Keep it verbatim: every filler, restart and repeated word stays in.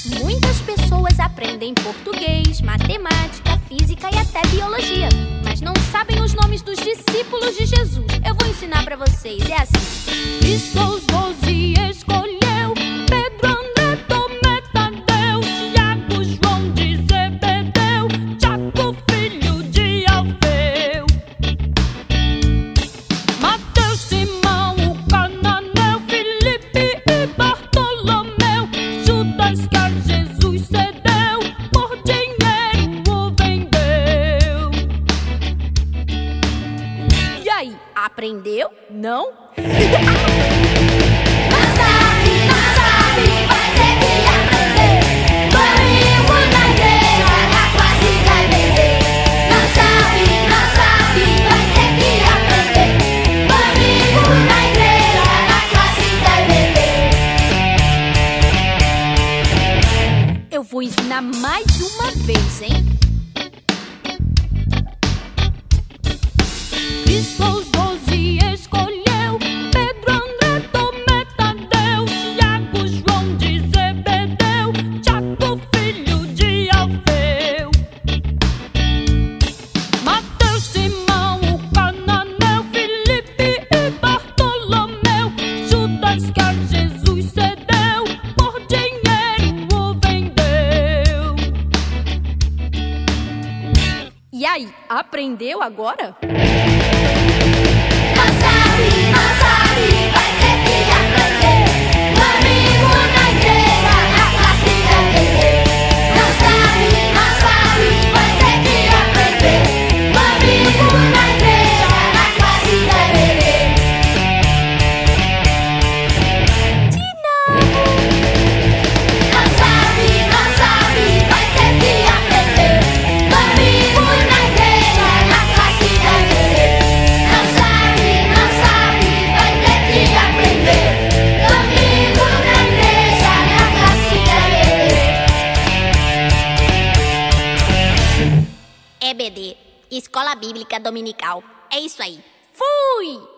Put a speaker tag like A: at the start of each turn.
A: Muitas pessoas aprendem português, matemática, física e até biologia, mas não sabem os nomes dos discípulos de Jesus. Eu vou ensinar pra vocês, é assim. Cristo os doze escolheu, Pedro, André, Tomé, Tadeu, Tiago, João de Zebedeu, Tiago, filho de Alfeu, Mateus, Simão, o cananeu, Filipe e Bartolomeu, Judas que a Jesus cedeu, por dinheiro o vendeu. E aí, aprendeu? Não?
B: Não sabe, não sabe, vai ter que aprender. Domingo na igreja, a classe vai beber. Não sabe, não sabe, vai ter que aprender. Domingo na igreja, a classe vai beber.
A: Eu vou ensinar mais uma vez, hein? Cristo os doze escolheu, Pedro, André, Tomé, Tadeu, Tiago, João de Zebedeu, Tiago, filho de Alfeu, Mateus, Simão, o cananeu, Filipe e Bartolomeu, Judas que a Jesus cedeu, por dinheiro o vendeu. E aí, aprendeu agora?
B: Não sabe, não sabe, vai ter que aprender. Domingo na igreja, a classe vai beber. Não sabe, não sabe, vai ter que aprender. Domingo na igreja, a classe vai beber.
A: De novo!
B: Não sabe, não sabe, vai ter que aprender. Domingo na igreja, a classe vai beber. Não sabe, não sabe, vai ter que aprender. Domingo na igreja, a classe vai beber.
A: E B D, Escola Bíblica Dominical. É isso aí. Fui!